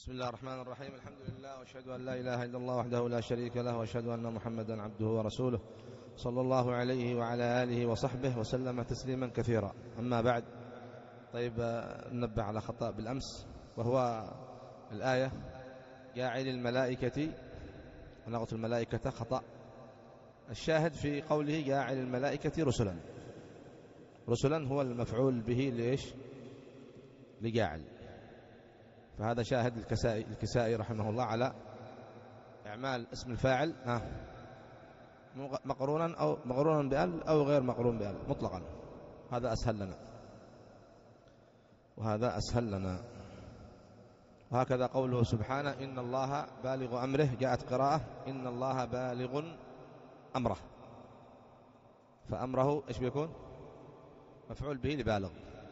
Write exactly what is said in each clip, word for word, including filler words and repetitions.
بسم الله الرحمن الرحيم. الحمد لله وأشهد أن لا إله إلا الله وحده لا شريك له، وأشهد أن محمدا عبده ورسوله صلى الله عليه وعلى آله وصحبه وسلم تسليما كثيرا. أما بعد، طيب ننبه على خطأ بالأمس، وهو الآية جاعل الملائكة، أنا قلت الملائكة خطأ. الشاهد في قوله جاعل الملائكة رسلا، رسلا هو المفعول به ليش؟ لجاعل. فهذا شاهد الكسائي, الكسائي رحمه الله على إعمال اسم الفاعل ها مقرونا أو مقرونا بأل أو غير مقرون بأل مطلقا. هذا أسهل لنا وهذا أسهل لنا. وهكذا قوله سبحانه إن الله بالغ أمره، جاءت قراءة إن الله بالغ أمره، فأمره إيش بيكون؟ مفعول به لبالغ.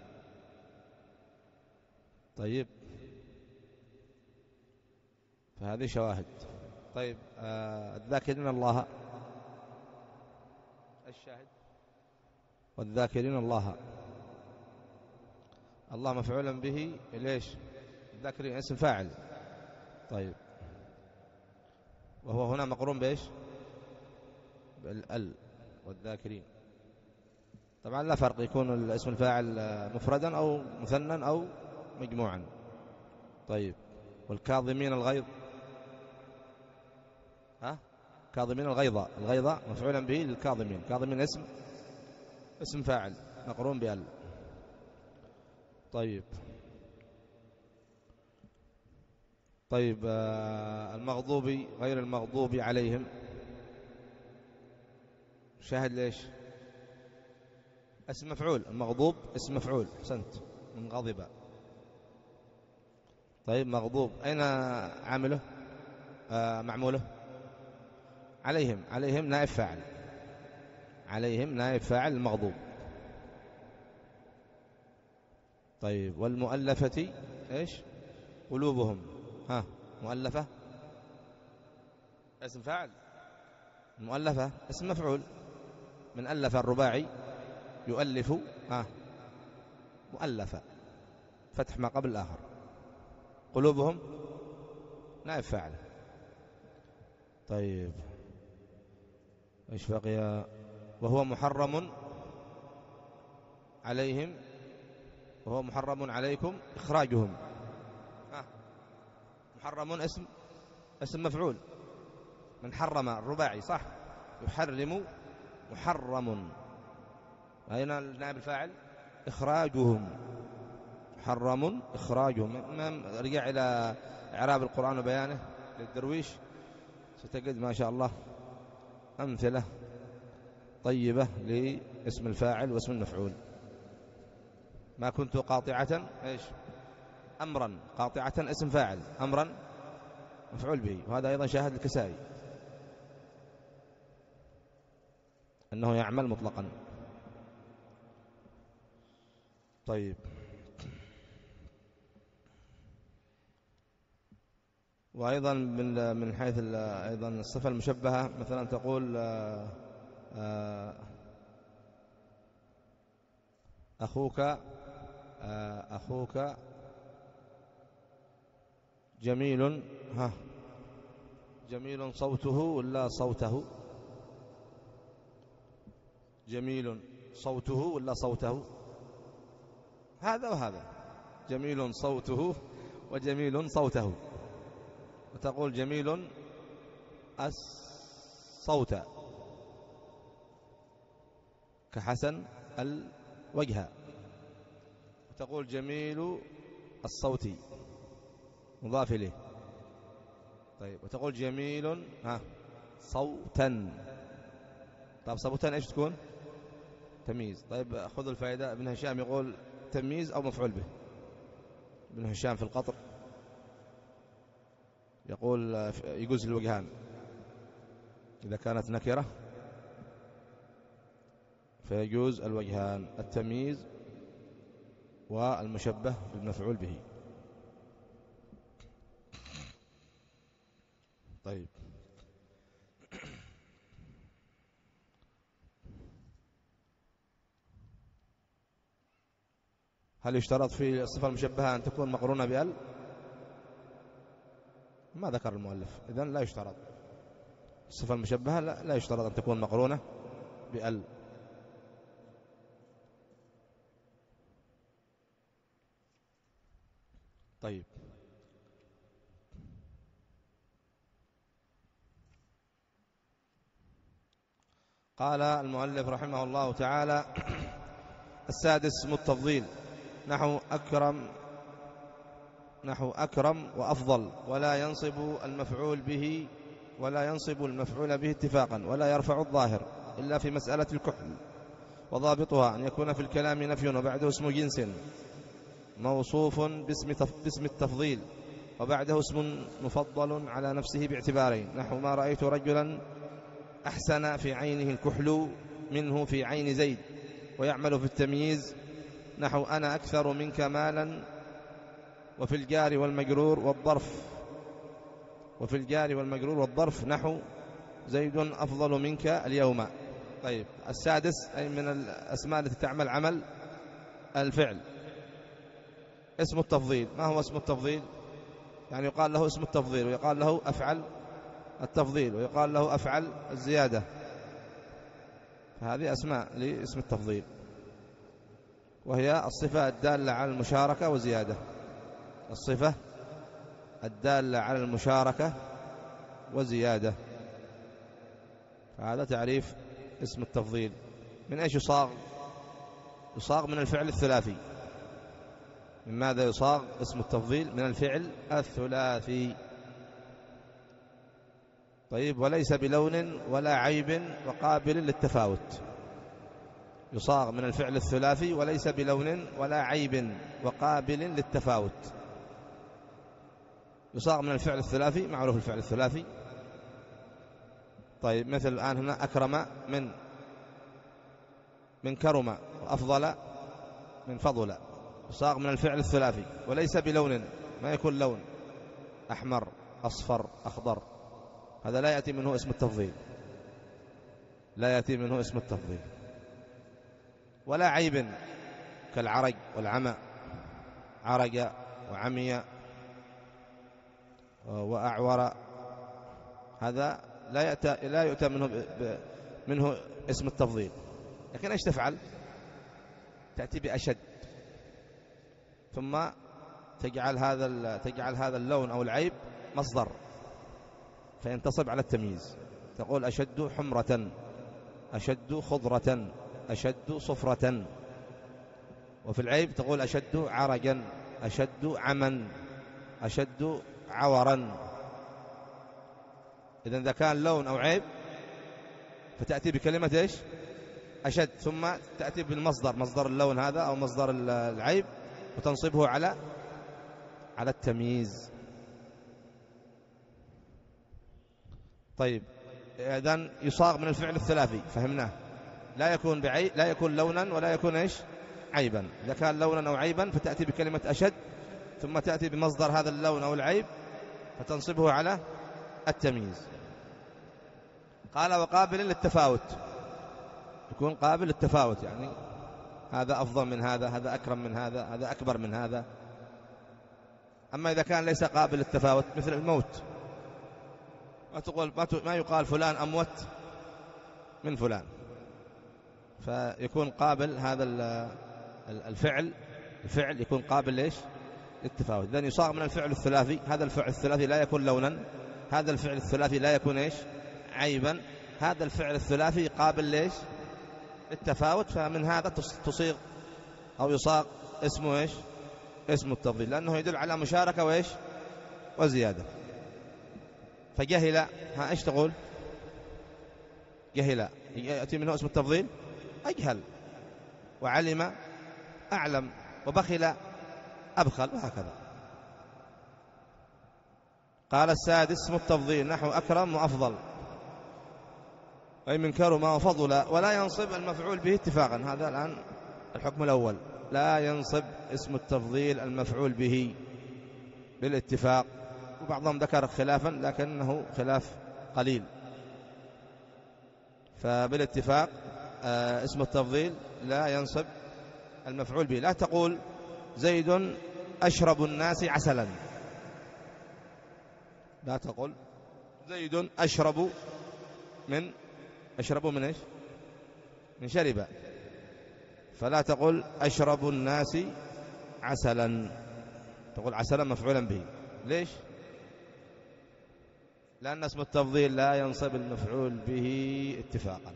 طيب، فهذه شواهد. طيب آه الذاكرين الله، الشاهد والذاكرين الله، الله مفعولا به ليش؟ الذاكرين اسم فاعل. طيب، وهو هنا مقرون بإيش؟ بالال والذاكرين. طبعا لا فرق، يكون اسم الفاعل مفردا أو مثنى أو مجموعا. طيب، والكاظمين الغيظ، ها كاظمين الغيظة، الغيظة مفعولا به للكاظمين، كاظمين اسم اسم فاعل مقرون بال. طيب طيب آه المغضوب غير المغضوب عليهم، شاهد ليش؟ اسم مفعول، المغضوب اسم مفعول، حسنت، من غضب. طيب مغضوب أين عامله؟ آه معموله عليهم، عليهم نائب فاعل، عليهم نائب فاعل المغضوب. طيب، والمؤلفة ايش؟ قلوبهم، ها مؤلفة اسم فاعل، المؤلفة اسم مفعول، من ألف الرباعي يؤلف، ها مؤلفة، فتح ما قبل الآخر. قلوبهم نائب فاعل. طيب ايش بقي؟ وهو محرم عليهم، وهو محرم عليكم إخراجهم، ها محرم اسم اسم مفعول، من حرم الرباعي، صح؟ يحرم محرم، أين النائب الفاعل؟ إخراجهم، محرم إخراجهم. رجع إلى إعراب القرآن وبيانه للدرويش، ستجد ما شاء الله أمثلة طيبة لاسم الفاعل واسم المفعول. ما كنت قاطعة ايش؟ أمرا، قاطعة اسم فاعل، أمرا مفعول به. وهذا أيضا شاهد الكسائي أنه يعمل مطلقا. طيب، وأيضا من من حيث أيضا الصفة المشبهة، مثلا تقول أخوك أخوك جميل، ها جميل صوته ولا صوته؟ جميل صوته ولا صوته؟ هذا وهذا، جميل صوته وجميل صوته. وتقول جميل الصوت كحسن الوجه، وتقول جميل الصوت مضاف إليه. طيب، وتقول جميل ها صوتا. طيب صوتا ايش تكون؟ تمييز. طيب خذوا الفائدة. ابن هشام يقول تمييز أو مفعول به. ابن هشام في القطر يقول يجوز الوجهان إذا كانت نكرة، فيجوز الوجهان، التمييز والمشبه بالمفعول به. طيب، هل يشترط في الصفة المشبهة أن تكون مقرونة بأل؟ ما ذكر المؤلف، إذن لا يشترط الصفة المشبهة لا, لا يشترط أن تكون مقرونة بأل. طيب قال المؤلف رحمه الله تعالى: السادس اسم التفضيل، نحو أكرم نحو أكرم وأفضل، ولا ينصب المفعول به ولا ينصب المفعول به اتفاقا، ولا يرفع الظاهر إلا في مسألة الكحل. وضابطها أن يكون في الكلام نفي وبعده اسم جنس موصوف باسم التفضيل، وبعده اسم مفضل على نفسه باعتبارين، نحو ما رأيت رجلا أحسن في عينه الكحل منه في عين زيد، ويعمل في التمييز، نحو أنا أكثر منك مالا. وفي الجار والمجرور والظرف وفي الجار والمجرور والظرف نحو زيد أفضل منك اليوم. طيب السادس أي من الأسماء التي تعمل عمل الفعل اسم التفضيل. ما هو اسم التفضيل؟ يعني يقال له اسم التفضيل، ويقال له أفعل التفضيل، ويقال له أفعل الزيادة، فهذه أسماء لاسم التفضيل، وهي الصفة الدالة على المشاركة وزيادة. الصفة الدالة على المشاركة وزيادة، فهذا تعريف اسم التفضيل. من ايش يصاغ؟ يصاغ من الفعل الثلاثي. من ماذا يصاغ اسم التفضيل؟ من الفعل الثلاثي. طيب وليس بلون ولا عيب وقابل للتفاوت. يصاغ من الفعل الثلاثي وليس بلون ولا عيب وقابل للتفاوت. يصاغ من الفعل الثلاثي، معروف الفعل الثلاثي. طيب مثل الآن هنا أكرم من من كرم، وأفضل من فضل. يصاغ من الفعل الثلاثي وليس بلون، ما يكون لون أحمر أصفر أخضر، هذا لا يأتي منه اسم التفضيل، لا يأتي منه اسم التفضيل. ولا عيب كالعرج والعمى، عرج وعمي وأعور، هذا لا يأتى لا يؤتى منه ب... منه اسم التفضيل. لكن ايش تفعل؟ تأتي بأشد، ثم تجعل هذا تجعل هذا اللون أو العيب مصدر فينتصب على التمييز. تقول أشد حمرة، أشد خضرة، أشد صفرة. وفي العيب تقول أشد عرجا، أشد عما، أشد عورا. إذن إذا كان لون أو عيب فتأتي بكلمة إيش؟ أشد، ثم تأتي بالمصدر، مصدر اللون هذا أو مصدر العيب، وتنصبه على على التمييز. طيب إذن يصاغ من الفعل الثلاثي، فهمناه. لا يكون بعي لا يكون لونا ولا يكون إيش؟ عيبا. إذا كان لونا أو عيبا فتأتي بكلمة أشد، ثم تأتي بمصدر هذا اللون أو العيب فتنصبه على التمييز. قال وقابل للتفاوت، يكون قابل للتفاوت، يعني هذا أفضل من هذا، هذا أكرم من هذا، هذا أكبر من هذا. أما إذا كان ليس قابل للتفاوت مثل الموت، ما تقول ما يقال فلان أموت من فلان، فيكون قابل هذا الفعل الفعل يكون قابل ليش؟ للتفاوت. إذن يصاغ من الفعل الثلاثي. هذا الفعل الثلاثي لا يكون لونا، هذا الفعل الثلاثي لا يكون إيش؟ عيبا، هذا الفعل الثلاثي قابل ليش؟ للتفاوت. فمن هذا تصيغ أو يصاغ اسمه إيش؟ اسم التفضيل، لأنه يدل على مشاركة وإيش؟ وزيادة. فجهل، ها إيش تقول؟ جهل يأتي منه اسم التفضيل، أجهل. وعلم أعلم، وبخل أبخل، وهكذا. قال السادس اسم التفضيل، نحو أكرم وأفضل، أي من كرم وفضل، ولا ينصب المفعول به اتفاقا. هذا الآن الحكم الأول، لا ينصب اسم التفضيل المفعول به بالاتفاق. وبعضهم ذكر خلافا لكنه خلاف قليل. فبالاتفاق آه اسم التفضيل لا ينصب المفعول به. لا تقول زيد أشرب الناس عسلا، لا تقل زيد أشرب من أشرب من إيش؟ من شرب. فلا تقل أشرب الناس عسلا، تقول عسلا مفعولا به. ليش؟ لأن اسم التفضيل لا ينصب المفعول به اتفاقا،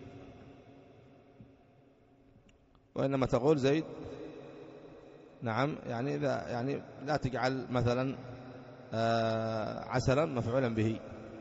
وإنما تقول زيد. نعم، يعني إذا يعني لا تجعل مثلا آه عسلا مفعولا به.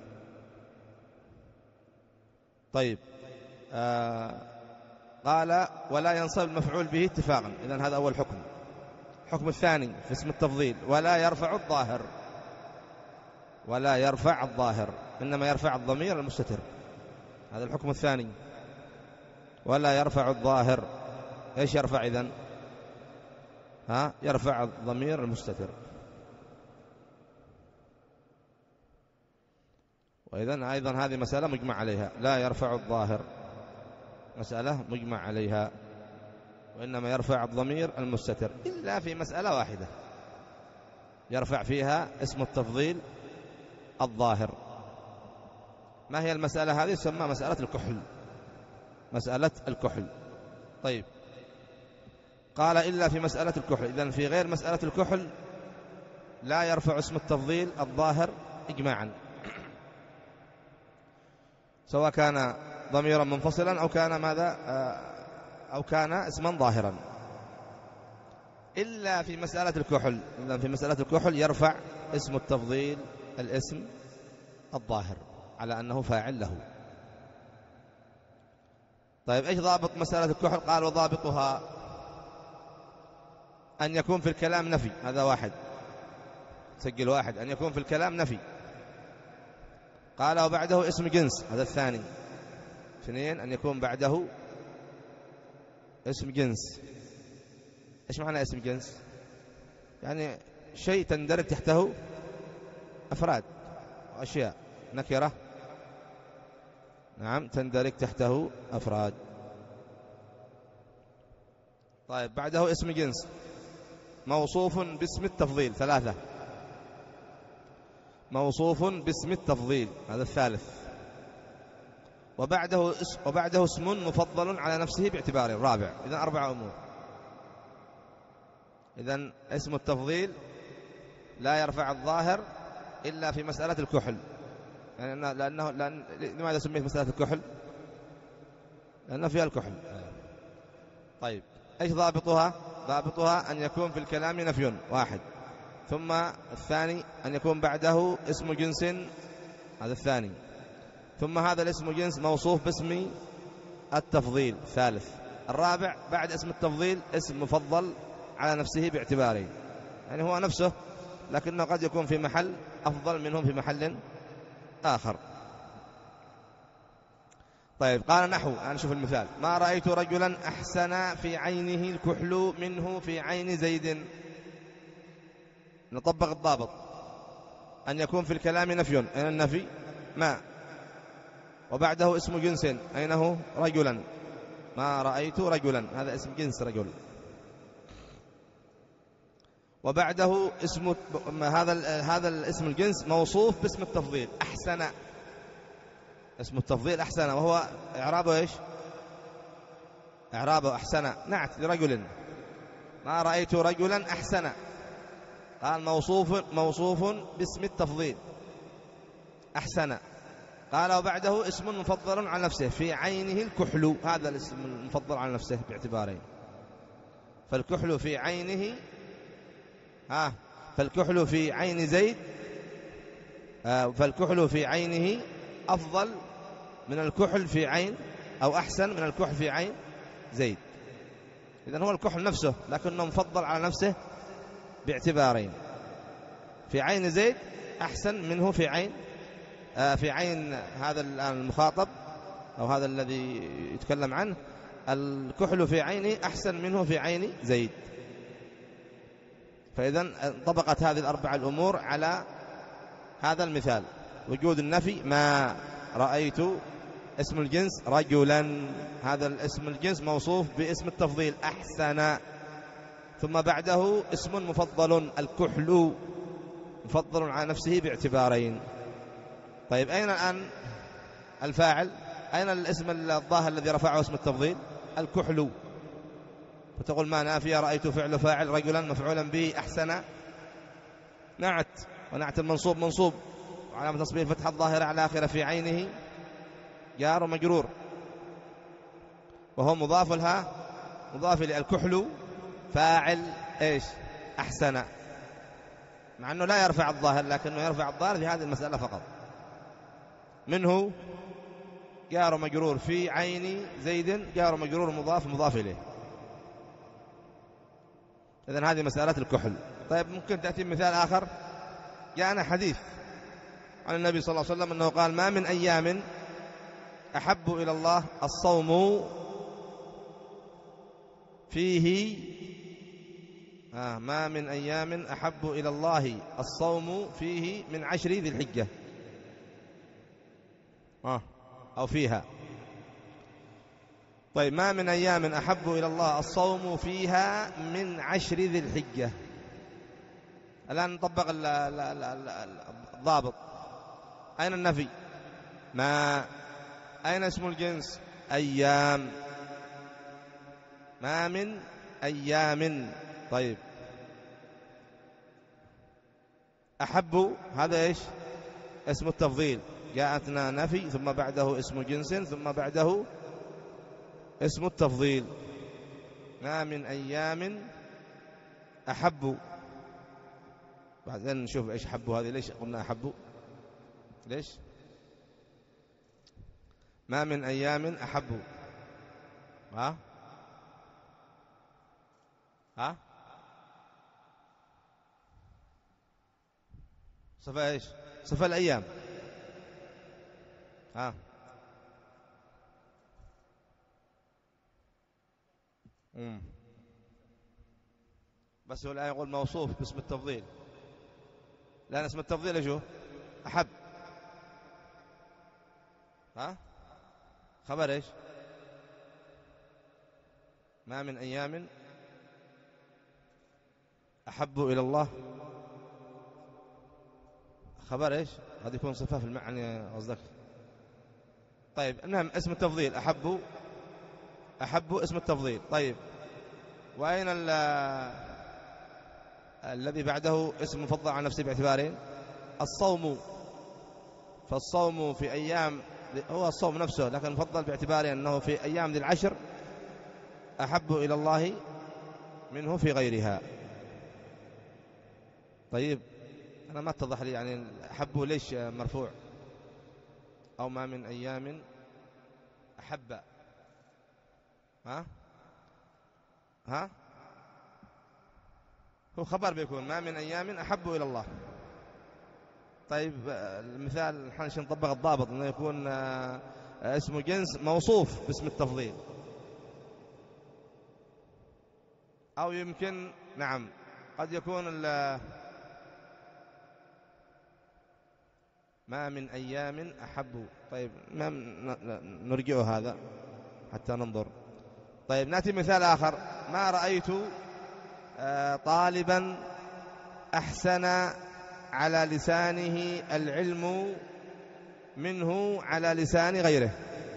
طيب، آه قال ولا ينصب المفعول به اتفاقا. إذن هذا أول حكم. الحكم الثاني في اسم التفضيل ولا يرفع الظاهر، ولا يرفع الظاهر، إنما يرفع الضمير المستتر. هذا الحكم الثاني، ولا يرفع الظاهر. إيش يرفع إذن؟ ها، يرفع الضمير المستتر. وإذن أيضا هذه مسألة مجمع عليها، لا يرفع الظاهر، مسألة مجمع عليها، وإنما يرفع الضمير المستتر، إلا في مسألة واحدة يرفع فيها اسم التفضيل الظاهر. ما هي المسألة هذه؟ تسمى مسألة الكحل، مسألة الكحل. طيب، قال إلا في مسألة الكحل. إذن في غير مسألة الكحل لا يرفع اسم التفضيل الظاهر إجماعا، سواء كان ضميرا منفصلا أو كان ماذا أو كان اسما ظاهرا، إلا في مسألة الكحل. إذن في مسألة الكحل يرفع اسم التفضيل الاسم الظاهر على أنه فاعل له. طيب، إيش ضابط مسألة الكحل؟ قال وضابطها أن يكون في الكلام نفي. هذا واحد، سجل واحد، أن يكون في الكلام نفي. قال وبعده اسم جنس. هذا الثاني. اثنين، أن يكون بعده اسم جنس. إيش معنى اسم جنس؟ يعني شيء تندرج تحته أفراد وأشياء، نكرة، نعم، تندرج تحته أفراد. طيب، بعده اسم جنس موصوف باسم التفضيل. ثلاثة، موصوف باسم التفضيل. هذا الثالث. وبعده اسم وبعده اسم مفضل على نفسه باعتباره. الرابع. إذن أربع أمور. إذن اسم التفضيل لا يرفع الظاهر إلا في مسألة الكحل. يعني لأنه لأن لماذا سميت مسألة الكحل؟ لأنه فيها الكحل. طيب، إيش ضابطها؟ ضابطها أن يكون في الكلام نفي واحد، ثم الثاني أن يكون بعده اسم جنس. هذا الثاني. ثم هذا الاسم جنس موصوف باسم التفضيل. ثالث. الرابع بعد اسم التفضيل اسم مفضل على نفسه باعتباره، يعني هو نفسه لكنه قد يكون في محل أفضل منهم في محل آخر. طيب، قال نحو، نشوف المثال. ما رأيت رجلا أحسن في عينه الكحل منه في عين زيد. نطبق الضابط أن يكون في الكلام نفي. أين النفي؟ ما. وبعده اسم جنس. أين هو؟ رجلا. ما رأيت رجلا، هذا اسم جنس رجل. وبعده اسم هذا هذا الاسم الجنس موصوف باسم التفضيل أحسن. اسم التفضيل أحسن، وهو إعرابه إيش؟ إعرابه أحسن نعت لرجل. ما رأيت رجلا أحسن، قال موصوف موصوف باسم التفضيل أحسن. قال وبعده اسم مفضل على نفسه في عينه الكحل. هذا الاسم المفضل على نفسه باعتبارين. فالكحل في عينه ها فالكحل في عين زيد آه فالكحل في عينه أفضل من الكحل في عين أو أحسن من الكحل في عين زيد. إذن هو الكحل نفسه لكنه مفضل على نفسه باعتبارين. في عين زيد أحسن منه في عين آه في عين هذا المخاطب أو هذا الذي يتكلم عنه. الكحل في عينه أحسن منه في عين زيد. فإذن طبقت هذه الأربع الأمور على هذا المثال. وجود النفي، ما رأيت اسم الجنس رجلا، هذا الاسم الجنس موصوف باسم التفضيل أحسن. ثم بعده اسم مفضل الكحل، مفضل على نفسه باعتبارين. طيب أين الآن الفاعل؟ أين الاسم الظاهر الذي رفعه اسم التفضيل؟ الكحل. فتقول ما نافية رأيت فعل فاعل رجلا مفعولا به أحسن نعت، ونعت المنصوب منصوب وعلامة نصبه الفتحة الظاهرة على آخره في عينه جار ومجرور، وهو مضاف لها مضاف للكحل فاعل إيش؟ أحسن، مع أنه لا يرفع الظاهر لكنه يرفع الظاهر في هذه المسألة فقط. منه جار مجرور في عين زيد جار مجرور مضاف مضاف إليه. إذن هذه مسألة الكحل. طيب ممكن تأتي مثال آخر. جاءنا حديث عن النبي صلى الله عليه وسلم أنه قال ما من أيام أحب إلى الله الصوم فيه آه ما من أيام أحب إلى الله الصوم فيه من عشر ذي الحجة آه أو فيها. طيب ما من أيام أحب إلى الله الصوم فيها من عشر ذي الحجة. الآن نطبق الضابط. أين النفي؟ ما. أين اسم الجنس؟ أيام. ما من أيام. طيب أحب هذا إيش؟ اسم التفضيل، جاءتنا نفي ثم بعده اسم جنس ثم بعده اسم التفضيل. ما من أيام أحب. بعدين نشوف إيش أحب هذه، ليش قلنا أحب؟ ليش؟ ما من أيام أحب. ها ها صفة إيش؟ صفة الأيام. ها مم. بس هو الآن يقول موصوف باسم التفضيل، لأن اسم التفضيل شو؟ أحب. ها خبر إيش؟ ما من أيام أحب إلى الله. خبر إيش؟ قد يكون صفة في المعنى قصدك. طيب المهم اسم التفضيل أحب. أحب اسم التفضيل. طيب وأين الذي بعده اسم مفضل على نفسه باعتبارين؟ الصوم. فالصوم في أيام هو الصوم نفسه لكن مفضل باعتباره أنه في أيام ذي العشر أحب إلى الله منه في غيرها. طيب أنا ما اتضح لي يعني أحب ليش مرفوع؟ أو ما من أيام أحب. ها ها هو خبر بيكون ما من أيام أحب إلى الله. طيب المثال نحن نطبق الضابط أنه يكون اسم جنس موصوف باسم التفضيل، أو يمكن نعم قد يكون ما من أيام أحب. طيب ما نرجع هذا حتى ننظر. طيب نأتي مثال آخر. ما رأيت طالبا أحسن على لسانه العلم منه على لسان غيره.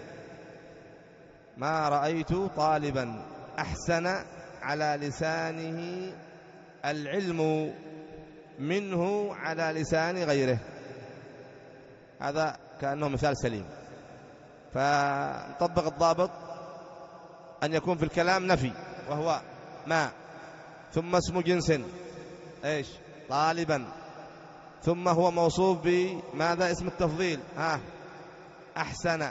ما رأيت طالبا أحسن على لسانه العلم منه على لسان غيره. هذا كأنه مثال سليم. فنطبق الضابط أن يكون في الكلام نفي وهو ما، ثم اسم جنس إيش؟ طالبا، ثم هو موصوف بماذا؟ اسم التفضيل. ها أحسن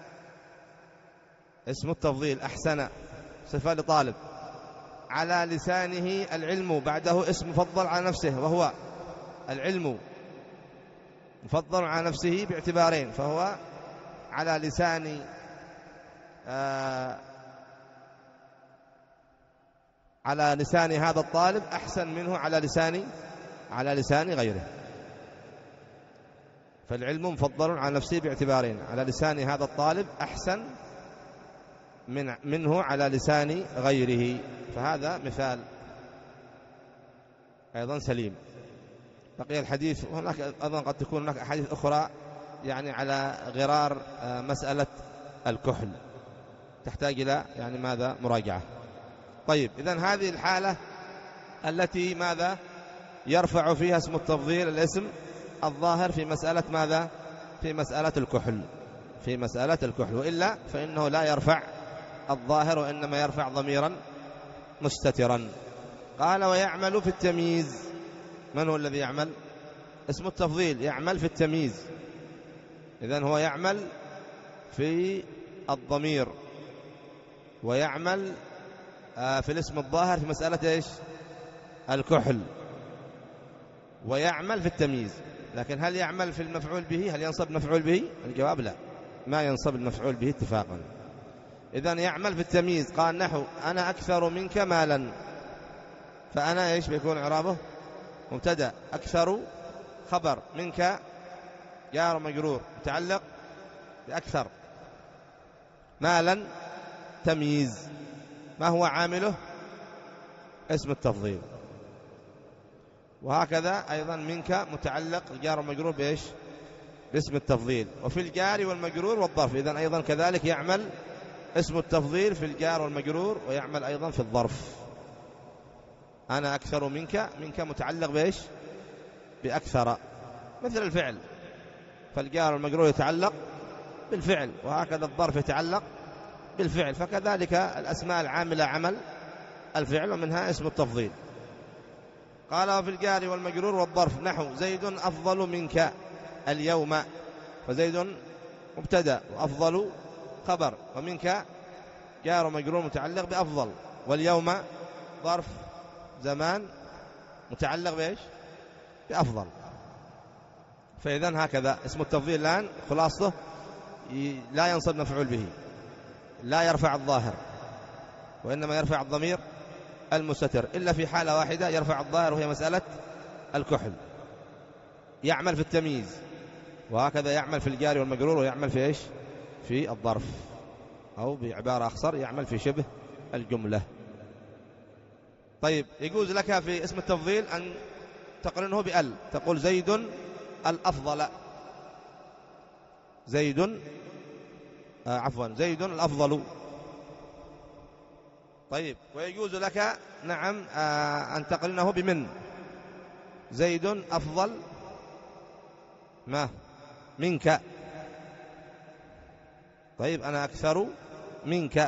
اسم التفضيل أحسن صفة لطالب، على لسانه العلم، بعده اسم مفضل على نفسه وهو العلم، مفضل على نفسه باعتبارين، فهو على لسان آه على لسان هذا الطالب أحسن منه على لسان على لسان غيره. فالعلم مفضل على نفسه باعتبارين، على لسان هذا الطالب أحسن من منه على لسان غيره. فهذا مثال أيضا سليم. بقي الحديث، وهناك أيضا قد تكون هناك أحاديث أخرى يعني على غرار مسألة الكحل، تحتاج إلى يعني ماذا مراجعة. طيب إذن هذه الحالة التي ماذا يرفع فيها اسم التفضيل الاسم الظاهر في مسألة ماذا في مسألة الكحل في مسألة الكحل وإلا فإنه لا يرفع الظاهر وإنما يرفع ضميرا مستترا. قال ويعمل في التمييز. من هو الذي يعمل؟ اسم التفضيل يعمل في التمييز، إذن هو يعمل في الضمير ويعمل في الاسم الظاهر في مسألة إيش الكحل، ويعمل في التمييز. لكن هل يعمل في المفعول به؟ هل ينصب المفعول به؟ الجواب لا، ما ينصب المفعول به اتفاقا. إذن يعمل في التمييز. قال نحو أنا أكثر منك مالا، فأنا إيش بيكون إعرابه؟ مبتدأ، أكثر خبر، منك جار مجرور متعلق بأكثر، مالا تمييز. ما هو عامله؟ اسم التفضيل. وهكذا أيضا منك متعلق جار مجرور بإيش؟ باسم التفضيل. وفي الجار والمجرور والظرف إذن أيضا كذلك يعمل اسم التفضيل في الجار والمجرور، ويعمل أيضا في الظرف. أنا أكثر منك، منك متعلق بإيش؟ بأكثر، مثل الفعل، فالجار والمجرور يتعلق بالفعل، وهكذا الظرف يتعلق بالفعل. فكذلك الأسماء العاملة عمل الفعل، ومنها اسم التفضيل. قال وفي الجار والمجرور والظرف نحو زيد أفضل منك اليوم، فزيد مبتدأ وأفضل خبر، ومنك جار ومجرور متعلق بأفضل، واليوم ظرف زمان متعلق بإيش؟ بأفضل. فإذن هكذا اسم التفضيل الآن خلاصته لا ينصب مفعول به، لا يرفع الظاهر، وإنما يرفع الضمير المستتر، إلا في حالة واحدة يرفع الظاهر وهي مسألة الكحل. يعمل في التمييز، وهكذا يعمل في الجار والمجرور، ويعمل في إيش؟ في الظرف، أو بعبارة أخصر يعمل في شبه الجملة. طيب يجوز لك في اسم التفضيل أن تقرنه بأل، تقول زيد الأفضل، زيد آه عفوا زيد الأفضل. طيب ويجوز لك نعم آه أن تقرنه بمن، زيد أفضل ما منك. طيب أنا أكثر منك.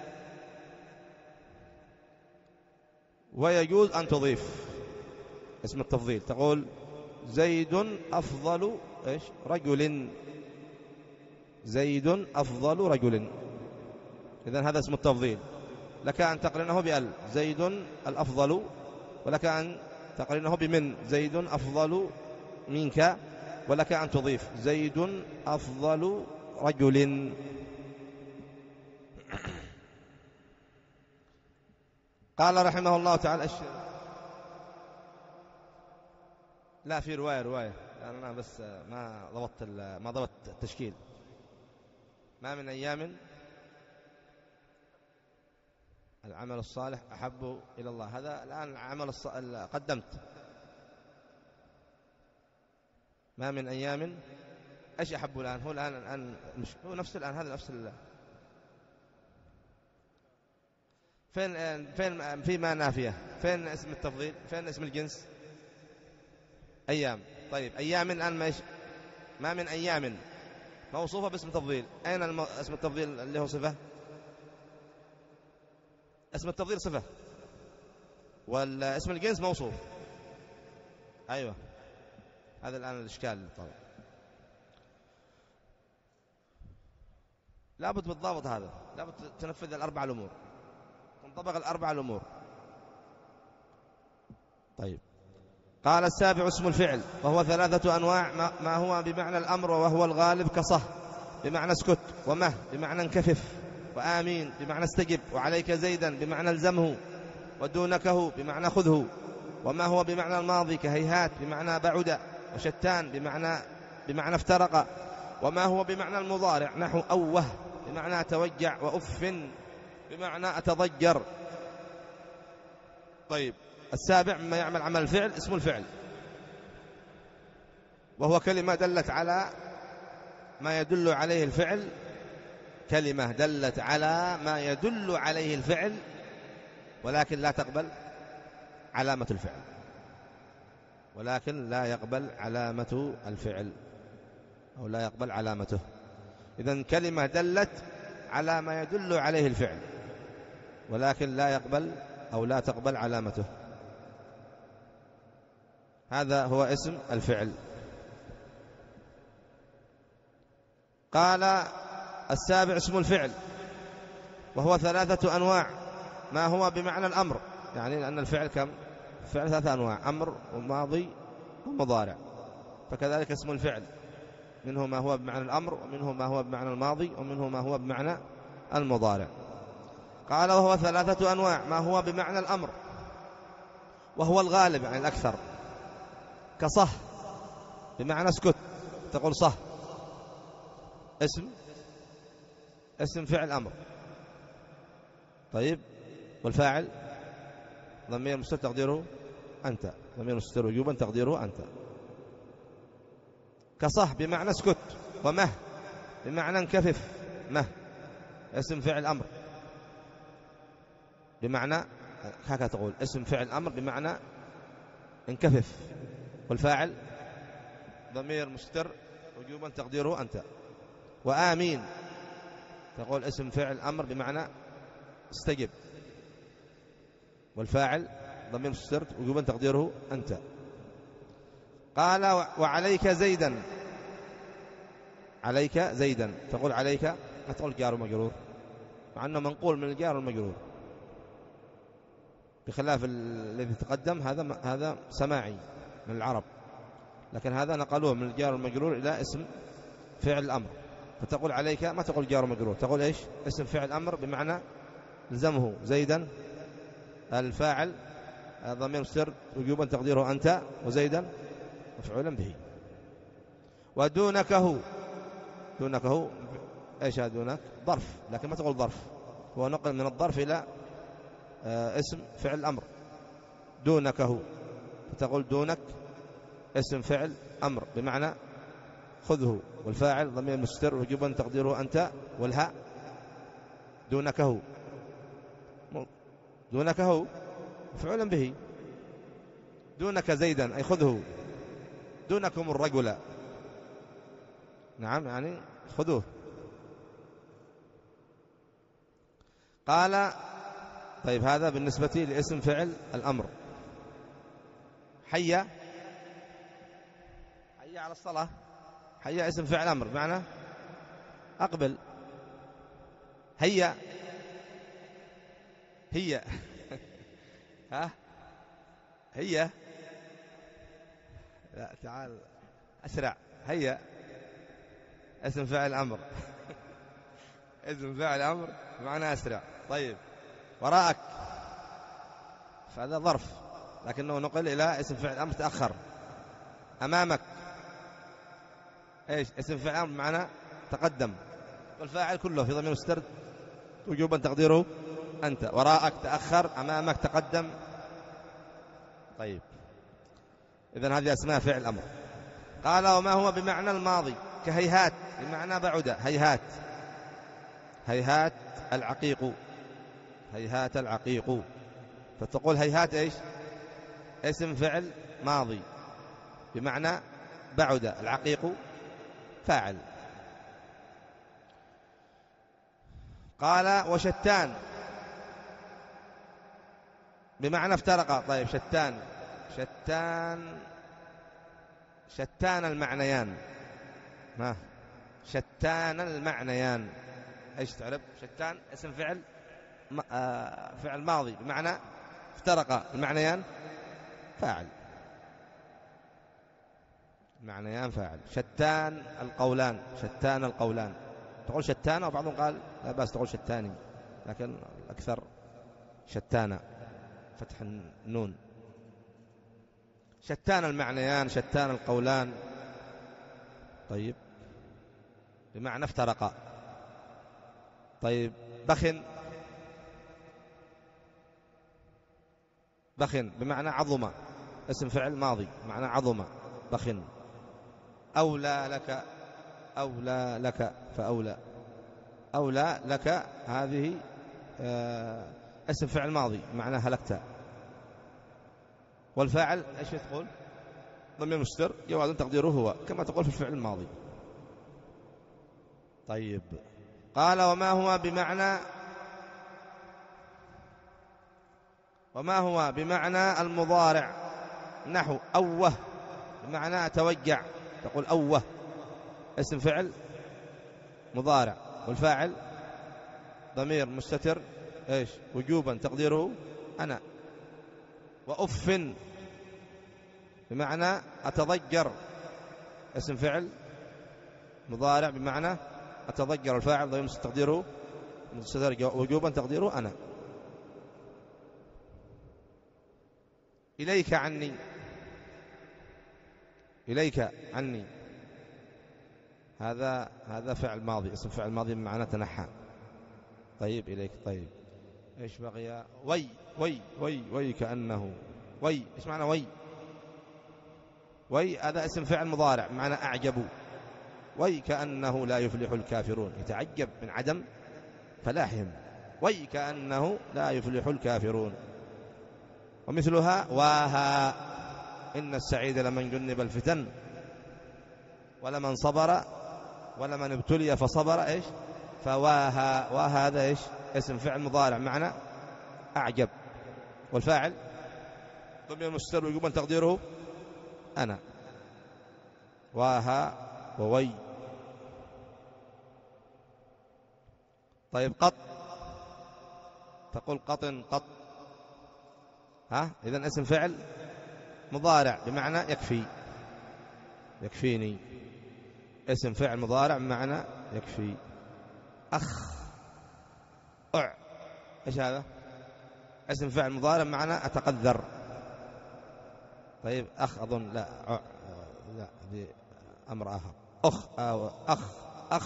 ويجوز أن تضيف اسم التفضيل، تقول زيد أفضل إيش؟ رجل، زيد أفضل رجل. إذن هذا اسم التفضيل، لك أن تقرنه بأل، زيد الأفضل، ولك أن تقرنه بمن، زيد أفضل منك، ولك أن تضيف زيد أفضل رجل. قال رحمه الله تعالى الش... لا في رواية رواية يعني أنا بس ما ضبطت ما ضبط التشكيل. ما من أيام العمل الصالح أحب إلى الله، هذا الآن العمل الص... قدمت. ما من أيام إيش أحب الآن؟ هو الآن الآن مش هو نفس الآن هذا نفس ال... فين فين فيما نافية، فين اسم التفضيل، فين اسم الجنس؟ أيام. طيب أيام الآن ما, ما من أيام موصوفة باسم تفضيل، أين الم... اسم التفضيل اللي هو صفة؟ اسم التفضيل صفة، والاسم الجنس موصوف. أيوة هذا الآن الإشكال. طبعا لابد بالضبط، هذا لابد تنفذ الأربع الأمور، تنطبق الأربع الأمور. طيب قال السابع اسم الفعل، وهو ثلاثة أنواع، ما هو بمعنى الأمر وهو الغالب كصه بمعنى اسكت، ومه بمعنى انكفف، وآمين بمعنى استجب، وعليك زيدا بمعنى الزمه، ودونكه بمعنى خذه، وما هو بمعنى الماضي كهيهات بمعنى بعد، وشتان بمعنى بمعنى افترق، وما هو بمعنى المضارع نحو أوه بمعنى أتوجع، وأف بمعنى أتضجر. طيب السابع مما يعمل عمل الفعل اسم الفعل، وهو كلمة دلت على ما يدل عليه الفعل، كلمة دلت على ما يدل عليه الفعل ولكن لا تقبل علامة الفعل، ولكن لا يقبل علامة الفعل أو لا يقبل علامته. إذن كلمة دلت على ما يدل عليه الفعل ولكن لا يقبل أو لا تقبل علامته، هذا هو اسم الفعل. قال السابع اسم الفعل، وهو ثلاثة أنواع. ما هو بمعنى الأمر، يعني لأن الفعل كم؟ الفعل ثلاثة أنواع: أمر وماضي ومضارع. فكذلك اسم الفعل منه ما هو بمعنى الأمر، ومنه ما هو بمعنى الماضي، ومنه ما هو بمعنى المضارع. قال وهو ثلاثة أنواع. ما هو بمعنى الأمر وهو الغالب يعني الأكثر، كصه بمعنى اسكت، تقول صه، اسم اسم فعل أمر. طيب، والفاعل ضمير مستتر تقديره أنت، ضمير مستتر وجوبا تقديره أنت. كصه بمعنى اسكت، ومه بمعنى انكفف، مه اسم فعل أمر بمعنى هكذا تقول اسم فعل أمر بمعنى انكفف. والفاعل ضمير مستتر وجوبا تقديره أنت. وآمين تقول اسم فعل أمر بمعنى استجب، والفاعل ضمير مستتر وجوبا تقديره أنت. قال وعليك زيدا، عليك زيدا تقول عليك، ما تقول جار ومجرور، مع أنه منقول من الجار والمجرور، بخلاف الذي تقدم هذا هذا سماعي من العرب، لكن هذا نقلوه من الجار والمجرور إلى اسم فعل الأمر. فتقول عليك، ما تقول جار ومجرور، تقول إيش؟ اسم فعل أمر بمعنى لزمه زيدا. الفاعل ضمير مستتر وجوبا تقديره أنت، وزيدا مفعولا به. ودونكه، دونكه ايش هذا؟ دونك ظرف، لكن ما تقول ظرف، هو نقل من الظرف إلى آه اسم فعل الأمر. دونكه فتقول دونك اسم فعل أمر بمعنى خذه، والفاعل ضمير مستتر وجوبا تقديره أنت، والهاء دونكه، دونكه مفعولا به. دونك زيدا أي خذه، دونكم الرجل، نعم يعني خذوه. قال طيب هذا بالنسبة لاسم فعل الأمر. حي، حي على الصلاة، حي اسم فعل أمر بمعنى أقبل. هيا، هي ها هي، لا تعال أسرع. هيا اسم فعل أمر اسم فعل أمر بمعنى أسرع. طيب، وراءك فهذا ظرف لكنه نقل إلى اسم فعل أمر تأخر. أمامك إيش؟ اسم فعل أمر بمعنى تقدم، والفاعل كله في ضمير مستتر وجوبا تقديره أنت. وراءك تأخر، أمامك تقدم. طيب، إذن هذه أسماء فعل أمر. قال وما هو بمعنى الماضي، كهيهات بمعنى بعد، هيهات، هيهات العقيق، هيهات العقيق. فتقول هيهات إيش؟ اسم فعل ماضي بمعنى بعد، العقيق فاعل. قال وشتان بمعنى افترق. طيب، شتان، شتان شتان المعنيان، ما شتان المعنيان ايش تعرف؟ شتان اسم فعل فعل ماضي بمعنى افترق، المعنيان فاعل، المعنيان فاعل. شتان القولان، شتان القولان تقول شتان، وبعضهم قال لا بأس تقول شتاني، لكن الأكثر شتان فتح النون. شتان المعنيان، شتان القولان. طيب، بمعنى افترقا. طيب، بخن، بخن بمعنى عظم، اسم فعل ماضي بمعنى عظم، بخن. أولى لك، أولى لك فأولى. أولى لك هذه آه اسم فعل ماضي معناه هلكت. والفاعل ايش تقول؟ ضمير مستتر جواد تقديره هو، كما تقول في الفعل الماضي. طيب قال وما هو بمعنى وما هو بمعنى المضارع؟ نحو أوه بمعنى أتوجع، تقول أوه اسم فعل مضارع، والفاعل ضمير مستتر ايش وجوبا تقديره أنا. وأف بمعنى أتضجر اسم فعل مضارع بمعنى أتضجر، الفاعل ضمير مستتر تقديره مستتر وجوبا تقديره أنا. إليك عني، إليك عني هذا هذا فعل ماضي اسم فعل ماضي بمعنى تنحى. طيب إليك. طيب إيش بقي؟ وي وي وي وي كأنه وي. إيش معنى وي؟ وي هذا اسم فعل مضارع بمعنى أعجبوا. وي كأنه لا يفلح الكافرون، يتعجب من عدم فلاحهم. وي كأنه لا يفلح الكافرون. ومثلها واها إن السعيد لمن جنب الفتن ولمن صبر ولمن ابتلي فصبر ايش فواها. واها هذا ايش اسم فعل مضارع معنى أعجب، والفاعل ضمير مستتر وجوبا تقديره أنا. واها ووي. طيب قط، تقول قطن قط، ها إذن اسم فعل مضارع بمعنى يكفي، يكفيني اسم فعل مضارع بمعنى يكفي. أخ أع إيش هذا؟ اسم فعل مضارع بمعنى أتقدر. طيب أخ أظن لا أع لا دي أمر آخر. أخ أو أخ أخ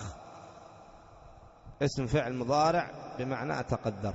اسم فعل مضارع بمعنى أتقدر.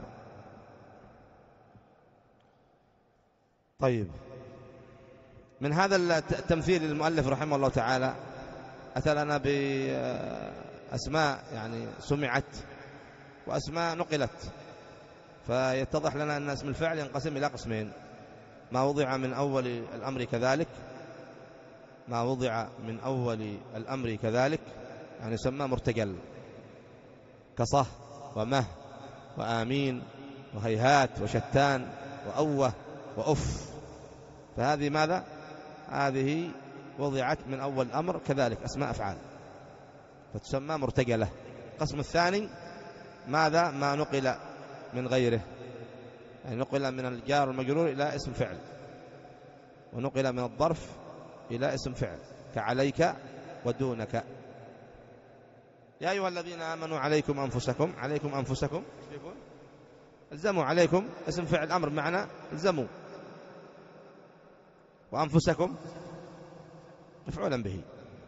طيب من هذا التمثيل المؤلف رحمه الله تعالى أتى لنا بأسماء يعني سمعت وأسماء نقلت، فيتضح لنا أن اسم الفعل ينقسم إلى قسمين: ما وضع من أول الأمر كذلك، ما وضع من أول الأمر كذلك يعني يسمى مرتجل كصه ومه وآمين وهيهات وشتان وأوه وأف، فهذه ماذا؟ هذه وضعت من أول الأمر كذلك أسماء أفعال فتسمى مرتجلة. القسم الثاني ماذا؟ ما نقل من غيره، يعني نقل من الجار والمجرور إلى اسم فعل، ونقل من الظرف إلى اسم فعل كعليك ودونك. يا أيها الذين آمنوا عليكم أنفسكم، عليكم أنفسكم الزموا، عليكم اسم فعل أمر معنى الزموا، وأنفسكم مفعولا به.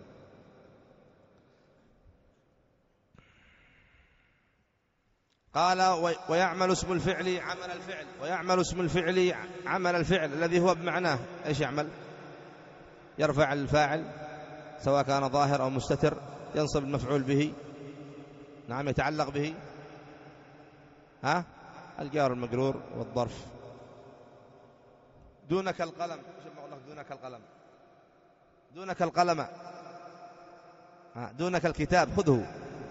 قال ويعمل اسم الفعل عمل الفعل، ويعمل اسم الفعل عمل الفعل الذي هو بمعناه ايش يعمل؟ يرفع الفاعل سواء كان ظاهر أو مستتر، ينصب المفعول به، نعم يتعلق به ها الجار المجرور والظرف. دونك القلم، دونك القلم، دونك القلم، دونك الكتاب خذه.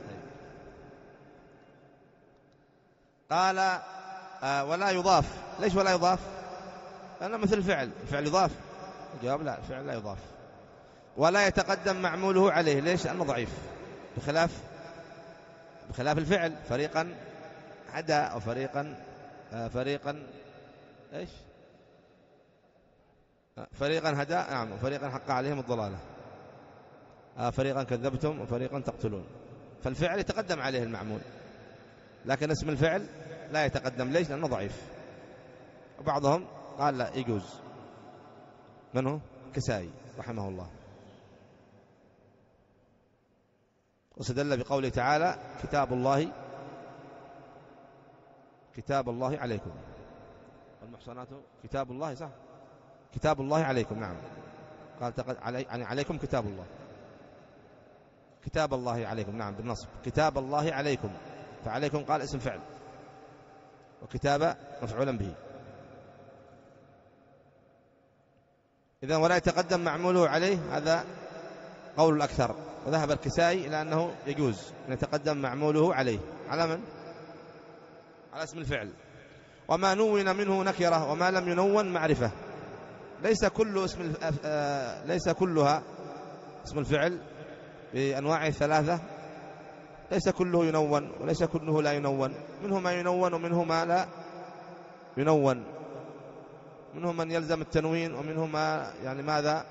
قال آه ولا يضاف. ليش ولا يضاف؟ لأنه مثل الفعل، الفعل يضاف. الجواب لا، الفعل لا يضاف. ولا يتقدم معموله عليه. ليش؟ لأنه ضعيف، بخلاف بخلاف الفعل فريقا هدى أو فريقا آه فريقا إيش آه فريقا هدى، نعم، وفريقا حق عليهم الضلالة، آه فريقا كذبتم وفريقا تقتلون. فالفعل يتقدم عليه المعمول، لكن اسم الفعل لا يتقدم. ليش؟ لأنه ضعيف. وبعضهم قال لا يجوز. من هو؟ كسائي رحمه الله. واستدل بقوله تعالى كتاب الله كتاب الله عليكم والمحصنات كتاب الله، صح، كتاب الله عليكم، نعم، قال علي يعني عليكم كتاب الله. كتاب الله عليكم، نعم بالنصب، كتاب الله عليكم، فعليكم قال اسم فعل، وكتابة مفعولا به. إذن ولا يتقدم معموله عليه، هذا قول الأكثر، وذهب الكسائي إلى أنه يجوز أن يتقدم معموله عليه. على من؟ على اسم الفعل. وما نون منه نكرة وما لم ينون معرفة. ليس كل اسم الف... آه... ليس كلها اسم الفعل بأنواعه الثلاثة، ليس كله ينون وليس كله لا ينون، منه ما ينون ومنه ما لا ينون، منه من يلزم التنوين ومنه ما يعني ماذا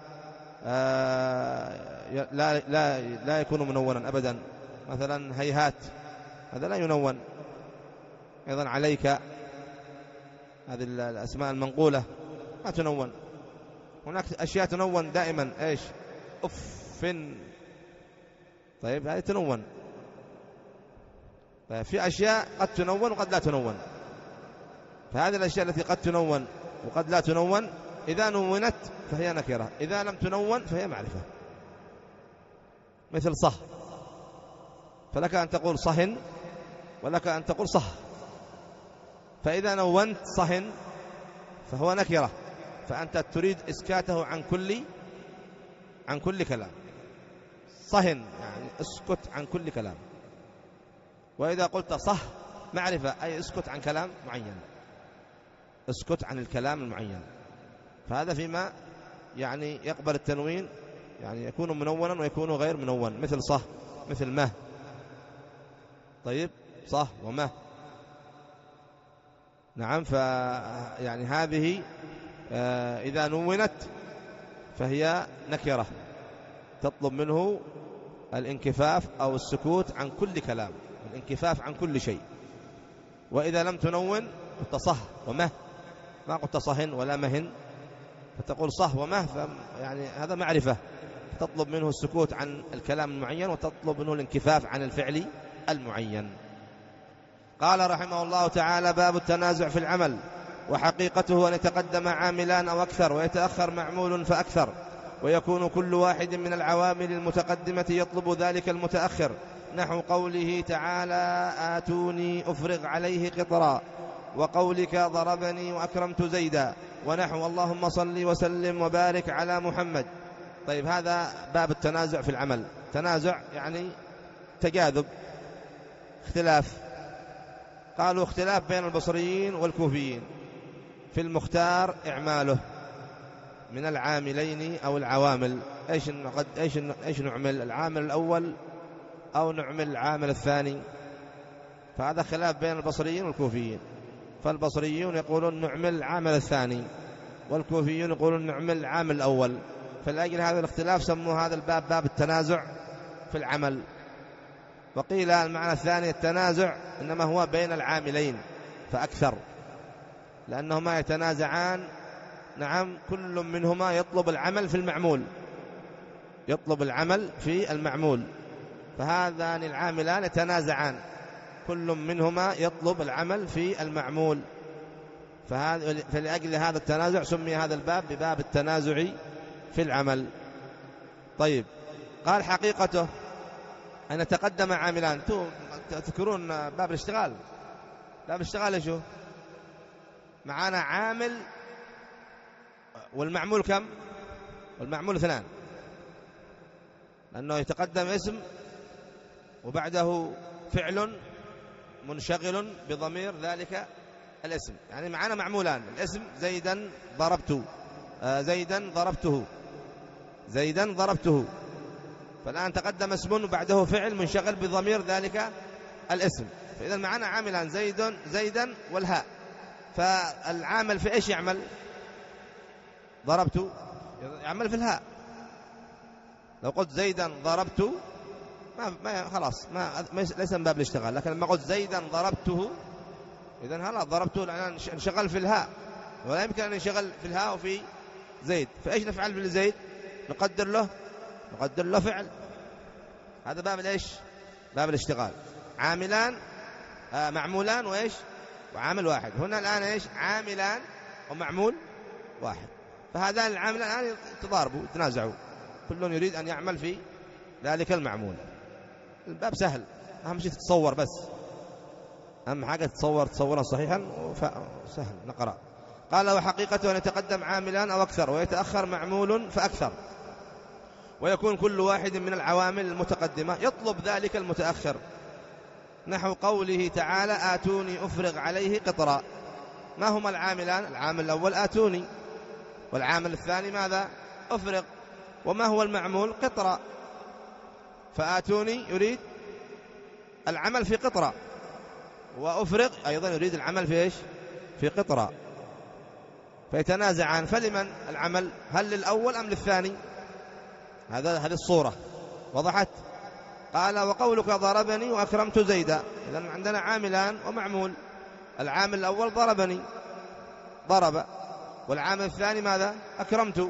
آه لا, لا, لا يكون منونا أبدا. مثلا هيهات هذا لا ينون. أيضا عليك، هذه الأسماء المنقولة ما تنون. هناك أشياء تنون دائما، إيش؟ أفن، طيب هذه تنون. طيب في أشياء قد تنون وقد لا تنون، فهذه الأشياء التي قد تنون وقد لا تنون إذا نونت فهي نكرة، إذا لم تنون فهي معرفة. مثل صه، فلك أن تقول صهن ولك أن تقول صه، فإذا نونت صهن فهو نكرة، فأنت تريد إسكاته عن كل عن كل كلام. صهن يعني اسكت عن كل كلام. وإذا قلت صه معرفة، أي اسكت عن كلام معين، اسكت عن الكلام المعين. فهذا فيما يعني يقبل التنوين، يعني يكون منونا ويكون غير منون، مثل صه، مثل مه. طيب صه ومه، نعم. ف يعني هذه آه إذا نونت فهي نكرة تطلب منه الانكفاف أو السكوت عن كل كلام، الانكفاف عن كل شيء. وإذا لم تنون قلت صه ومه، ما قلت صهن ولا مهن، فتقول صه ومه، يعني هذا معرفة تطلب منه السكوت عن الكلام المعين وتطلب منه الانكفاف عن الفعل المعين. قال رحمه الله تعالى: باب التنازع في العمل، وحقيقته أن يتقدم عاملان أو أكثر ويتأخر معمول فأكثر، ويكون كل واحد من العوامل المتقدمة يطلب ذلك المتأخر، نحو قوله تعالى: آتوني أفرغ عليه قطرا، وقولك ضربني وأكرمت زيدا، ونحو اللهم صل وسلم وبارك على محمد. طيب هذا باب التنازع في العمل. تنازع يعني تجاذب، اختلاف. قالوا اختلاف بين البصريين والكوفيين في المختار إعماله من العاملين أو العوامل. إيش نقد إيش إيش نعمل، العامل الأول أو نعمل العامل الثاني؟ فهذا خلاف بين البصريين والكوفيين. فالبصريون يقولون نعمل العامل الثاني، والكوفيون يقولون نعمل العامل الأول. فلأجل هذا الاختلاف سموا هذا الباب باب التنازع في العمل. وقيل المعنى الثاني التنازع إنما هو بين العاملين فأكثر، لأنهما يتنازعان، نعم، كل منهما يطلب العمل في المعمول، يطلب العمل في المعمول. فهذان العاملان يتنازعان، كل منهما يطلب العمل في المعمول. فلأجل هذا التنازع سمي هذا الباب بباب التنازع في العمل. طيب قال حقيقته أن يتقدم عاملان. تذكرون باب الاشتغال؟ باب الاشتغال شو معانا؟ عامل والمعمول كم؟ والمعمول اثنان، لأنه يتقدم اسم وبعده فعل منشغل بضمير ذلك الاسم. يعني معنا معمولان، الاسم زيدا ضربته، آه زيدا ضربته، زيدا ضربته. فالآن تقدم اسم وبعده فعل منشغل بضمير ذلك الاسم. فإذا معنا عاملان، زيد زيدا والهاء. فالعامل في ايش يعمل؟ ضربته يعمل في الهاء. لو قلت زيدا ضربته ما, ما خلاص ما ليس من باب الاشتغال. لكن لما قلت زيدا ضربته إذن هلا ضربته لأن انشغل في الهاء، ولا يمكن أن ينشغل في الهاء وفي زيد. فإيش نفعل في زيد؟ نقدر له نقدر له فعل. هذا باب الإيش؟ باب الاشتغال. عاملان آه معمولان وإيش؟ وعامل واحد. هنا الآن إيش؟ عاملان ومعمول واحد. فهذان العاملان الآن يتضاربوا يتنازعوا، كل يريد أن يعمل في ذلك المعمول. الباب سهل، أهم شيء تتصور بس، أهم حاجة تتصور تصورا صحيحا سهل نقرأ. قال وحقيقته أن يتقدم عاملان أو أكثر ويتأخر معمول فأكثر، ويكون كل واحد من العوامل المتقدمة يطلب ذلك المتأخر، نحو قوله تعالى آتوني أفرغ عليه قطرا. ما هما العاملان؟ العامل الأول آتوني، والعامل الثاني ماذا؟ أفرغ. وما هو المعمول؟ قطرا. فآتوني يريد العمل في قطرا، وأفرغ أيضا يريد العمل في إيش؟ في قطرا، فيتنازعان. فلمن العمل؟ هل للأول أم للثاني؟ هذا هذه الصورة وضحت. قال وقولك ضربني وأكرمت زيدا، إذن عندنا عاملان ومعمول. العامل الأول ضربني، ضرب، والعامل الثاني ماذا؟ أكرمت،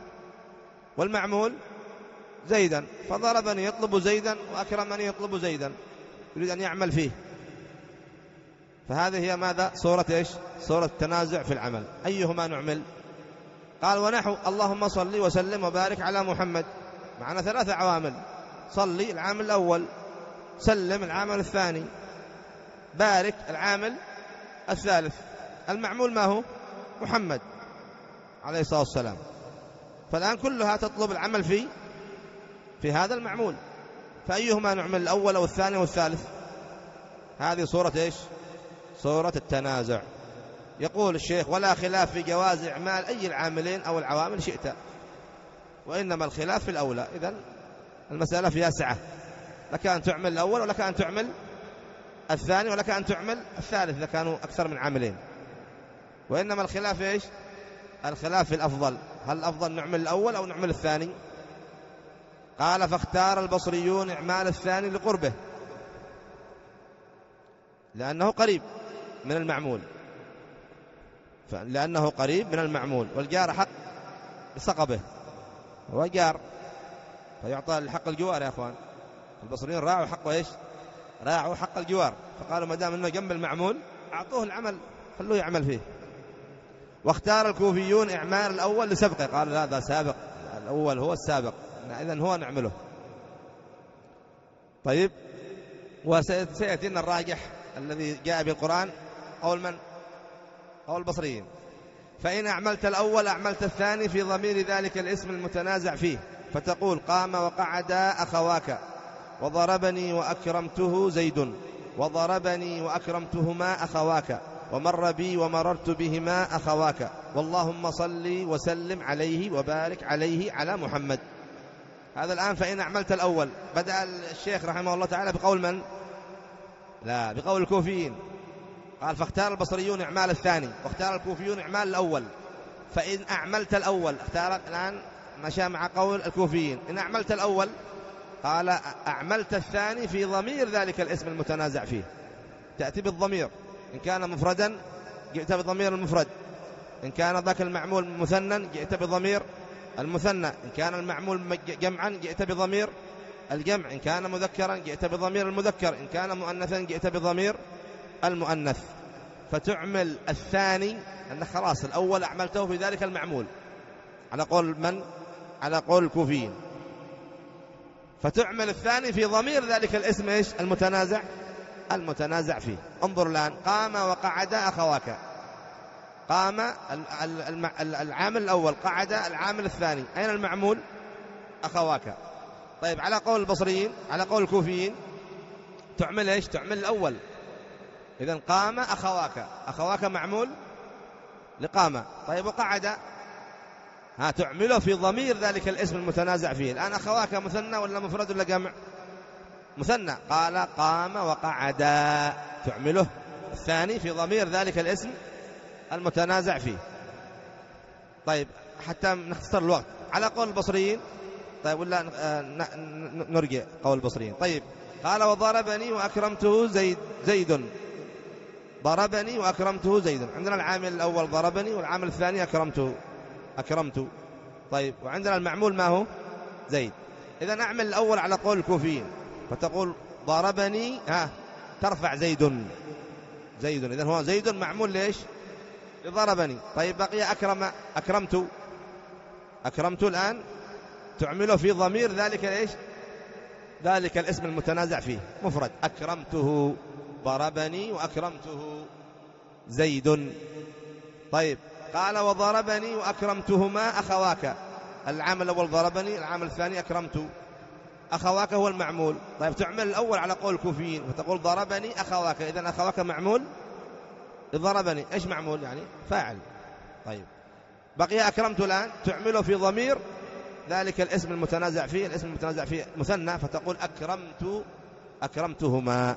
والمعمول زيدا. فضربني يطلب زيدا، وأكرمني يطلب زيدا، يريد أن يعمل فيه. فهذه هي ماذا؟ صورة إيش؟ صورة التنازع في العمل، أيهما نعمل؟ قال ونحو اللهم صل وسلم وبارك على محمد، معنا ثلاثة عوامل: صلي العامل الأول، سلم العامل الثاني، بارك العامل الثالث. المعمول ما هو؟ محمد عليه الصلاة والسلام. فالآن كلها تطلب العمل في في هذا المعمول، فأيهما نعمل؟ الأول أو الثاني أو الثالث؟ هذه صورة إيش؟ صورة التنازع. يقول الشيخ ولا خلاف في جواز إعمال أي العاملين أو العوامل شئت، وإنما الخلاف في الأولى. إذن المسألة فيها سعة، لك أن تعمل الأول ولك أن تعمل الثاني ولك أن تعمل الثالث إذا كانوا أكثر من عاملين. وإنما الخلاف إيش؟ الخلاف في الأفضل، هل الأفضل نعمل الأول أو نعمل الثاني؟ قال فاختار البصريون إعمال الثاني لقربه، لأنه قريب من المعمول، لأنه قريب من المعمول، والجار حق بصقبه، هو جار فيعطى الحق الجوار. يا أخوان البصريين راعوا حقه إيش؟ راعوا حق الجوار، فقالوا ما دام أنه جنب المعمول أعطوه العمل، خلوه يعمل فيه. واختار الكوفيون إعمال الأول لسبقه، قال لا هذا سابق، الأول هو السابق، إذن هو نعمله. طيب وسيأتينا الراجح الذي جاء بالقرآن قول من؟ قول البصريين. فإن أعملت الأول أعملت الثاني في ضمير ذلك الاسم المتنازع فيه، فتقول قام وقعد أخواك، وضربني وأكرمته زيد، وضربني وأكرمتهما أخواك، ومر بي ومررت بهما أخواك، واللهم صل وسلم عليه وبارك عليه على محمد. هذا الآن فإن أعملت الأول. بدأ الشيخ رحمه الله تعالى بقول من؟ لا، بقول الكوفيين. قال فاختار البصريون إعمال الثاني، واختار الكوفيون إعمال الأول. فإن أعملت الأول، اختار الآن مشى مع قول الكوفيين. إن أعملت الأول قال أعملت الثاني في ضمير ذلك الاسم المتنازع فيه، تأتي بالضمير، إن كان مفردا جئت بضمير المفرد، إن كان ذاك المعمول مثنى جئت بضمير المثنى، إن كان المعمول جمعا جئت بضمير الجمع، إن كان مذكرا جئت بضمير المذكر، إن كان مؤنثا جئت بضمير المؤنث. فتعمل الثاني أن خلاص الأول أعملته في ذلك المعمول على قول من؟ على قول الكوفيين. فتعمل الثاني في ضمير ذلك الاسم إيش؟ المتنازع المتنازع فيه. انظر الآن قام وقعد أخواك، قام العامل الأول، قعد العامل الثاني، أين المعمول؟ أخواك. طيب على قول البصريين، على قول الكوفيين تعمل إيش؟ تعمل الأول. إذن قام أخواك، أخواك معمول لقام. طيب وقعد ها تعمله في ضمير ذلك الاسم المتنازع فيه. الآن أخواك مثنى ولا مفرد ولا جمع؟ مثنى. قال قام وقعدا، تعمله الثاني في ضمير ذلك الاسم المتنازع فيه. طيب حتى نختصر الوقت على قول البصريين. طيب ولا نرجع قول البصريين. طيب قال وضربني وأكرمته زيد زيد، ضربني وأكرمته زيد. عندنا العامل الأول ضربني، والعامل الثاني أكرمته أكرمته. طيب وعندنا المعمول ما هو؟ زيد. إذا نعمل الأول على قول الكوفيين، فتقول ضربني ها ترفع زيد زيد. إذن هو زيد معمول ليش؟ لضربني. طيب بقي أكرم ذلك الاسم المتنازع فيه مفرد، أكرمته ضربني وأكرمته زيد. طيب قال وضربني وأكرمتهما أخواك، العامل الأول ضربني، العامل الثاني أكرمت، أخواك هو المعمول. طيب تعمل الأول على قول الكوفيين فتقول ضربني أخواك، إذن أخواك معمول، ضربني إيش معمول يعني فاعل. طيب بقي أكرمت الآن تعمله في ضمير ذلك الاسم المتنازع فيه، الاسم المتنازع فيه مثنى فتقول أكرمت أكرمتهما.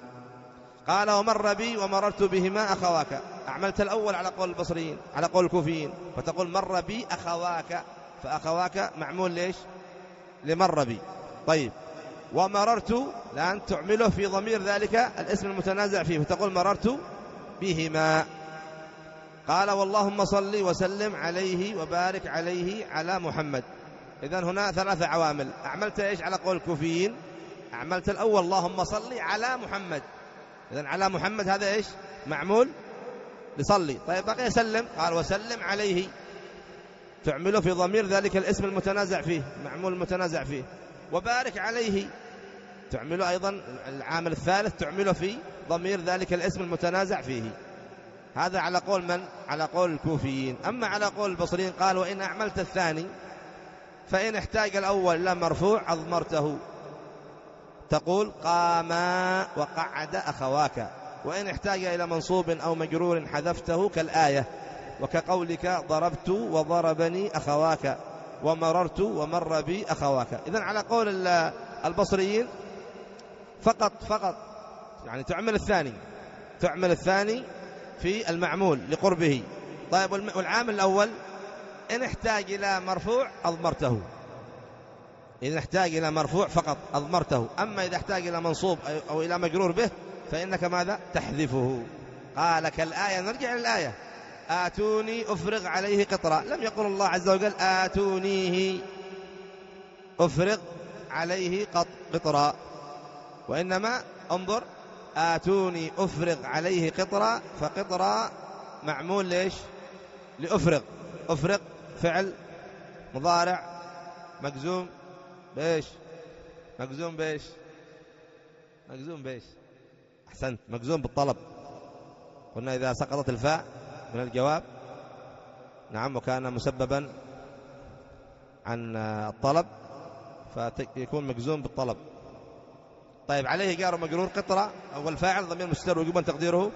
قال ومر بي ومررت بهما أخواك، أعملت الأول على قول البصريين على قول الكوفيين فتقول مر بي أخواك، فأخواك معمول ليش لمر بي. طيب ومررت الآن تعمله في ضمير ذلك الاسم المتنازع فيه فتقول مررت بهما. قال واللهم صل وسلم عليه وبارك عليه على محمد. إذن هنا ثلاثة عوامل، أعملت إيش على قول الكوفيين، أعملت الأول اللهم صل على محمد، إذن على محمد هذا إيش معمول لصلي. طيب بقي سلم، قال وسلم عليه تعمله في ضمير ذلك الاسم المتنازع فيه معمول المتنازع فيه. وبارك عليه تعمله أيضا العامل الثالث تعمله في ضمير ذلك الاسم المتنازع فيه. هذا على قول من؟ على قول الكوفيين. أما على قول البصريين قال وإن أعملت الثاني فإن احتاج الأول إلى مرفوع أضمرته، تقول قاما وقعد أخواك، وإن احتاج إلى منصوب أو مجرور حذفته كالآية وكقولك ضربت وضربني أخواك ومررت ومر بي أخواك. إذن على قول البصريين فقط فقط يعني تعمل الثاني تعمل الثاني في المعمول لقربه. طيب والعامل الأول إن احتاج إلى مرفوع أضمرته، إذا احتاج إلى مرفوع فقط أضمرته، أما إذا احتاج إلى منصوب أو إلى مجرور به فإنك ماذا تحذفه. قال كالآية، نرجع للآية آتوني أفرغ عليه قطرا، لم يقل الله عز وجل آتونيه أفرغ عليه قطرا، وإنما انظر آتوني أفرغ عليه قطرا، فقطرا معمول ليش لأفرغ، أفرغ فعل مضارع مجزوم بإيش مجزوم بإيش مجزوم بإيش أحسنت مجزوم بالطلب. قلنا إذا سقطت الفاء من الجواب نعم وكان مسببا عن الطلب فيكون مجزوم بالطلب. طيب عليه جار ومجرور قطرة أول فاعل ضمير مستتر وجوبا تقديره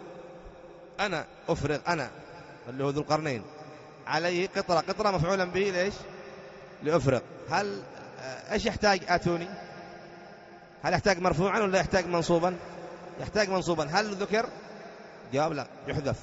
أنا أفرغ، أنا اللي هو ذو القرنين، عليه قطرة، قطرة مفعولا به ليش لأفرغ. هل إيش يحتاج آتوني؟ هل يحتاج مرفوعا ولا يحتاج منصوبا؟ يحتاج منصوبا. هل ذكر؟ جواب لا يحذف.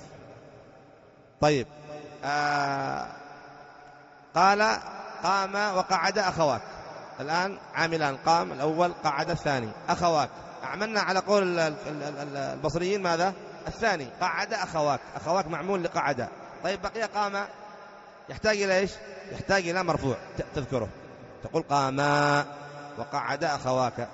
طيب آه قال قام وقعد أخواك، الآن عاملان قام الأول قعد الثاني أخواك، أعملنا على قول البصريين ماذا الثاني قعد أخواك، أخواك معمول لقعد. طيب بقي قام يحتاج إلى إيش يحتاج إلى مرفوع تذكره تقول قاما وقعد أخواك.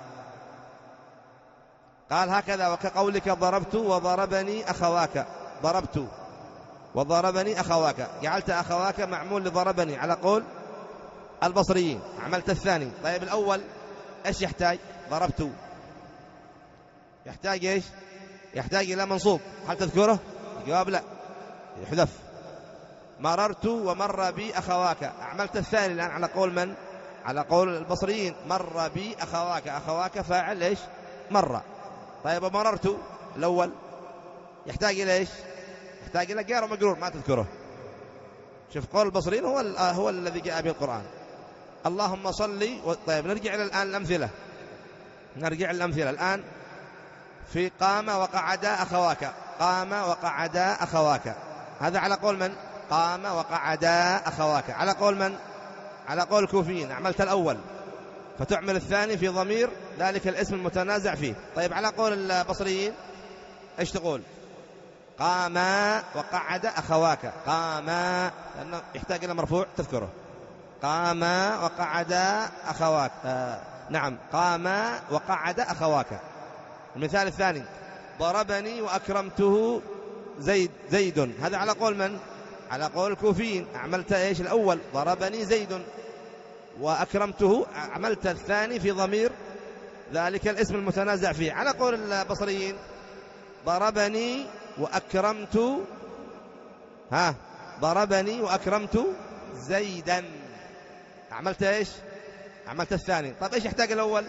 قال هكذا وكقولك ضربت وضربني أخواك، ضربت وضربني أخواك، جعلت أخواك معمول لضربني على قول البصريين، عملت الثاني. طيب الأول إيش يحتاج؟ ضربت يحتاج إيش يحتاج إلى منصوب، هل تذكره؟ الجواب لا يحذف. مررت ومر بي أخواك، عملت الثاني الآن على قول من؟ على قول البصريين، مر بي أخواك، أخواك فاعل إيش مر. طيب ومررت الأول يحتاج إلى إيش يحتاج إلى جار ومجرور ما تذكره. شوف قول البصريين هو هو الذي جاء به القرآن. اللهم صل و... طيب نرجع إلى الآن الأمثلة نرجع الأمثلة الآن في قام وقعد أخواك، قام وقعد أخواك، هذا على قول من؟ قام وقعد أخواك، على قول من؟ على قول الكوفيين، عملت الأول فتعمل الثاني في ضمير ذلك الاسم المتنازع فيه. طيب على قول البصريين إيش تقول؟ قام وقعد أخواك، قام لأنه يحتاج إلى مرفوع تذكره، قام وقعد أخواك آه نعم قام وقعد أخواك. المثال الثاني ضربني وأكرمته زيد زيد، هذا على قول من؟ على قول الكوفيين، عملت إيش الأول ضربني زيد وأكرمته، عملت الثاني في ضمير ذلك الاسم المتنازع فيه. على قول البصريين ضربني وأكرمت، ها ضربني وأكرمت زيدا، عملت إيش؟ عملت الثاني. طيب إيش يحتاج الأول؟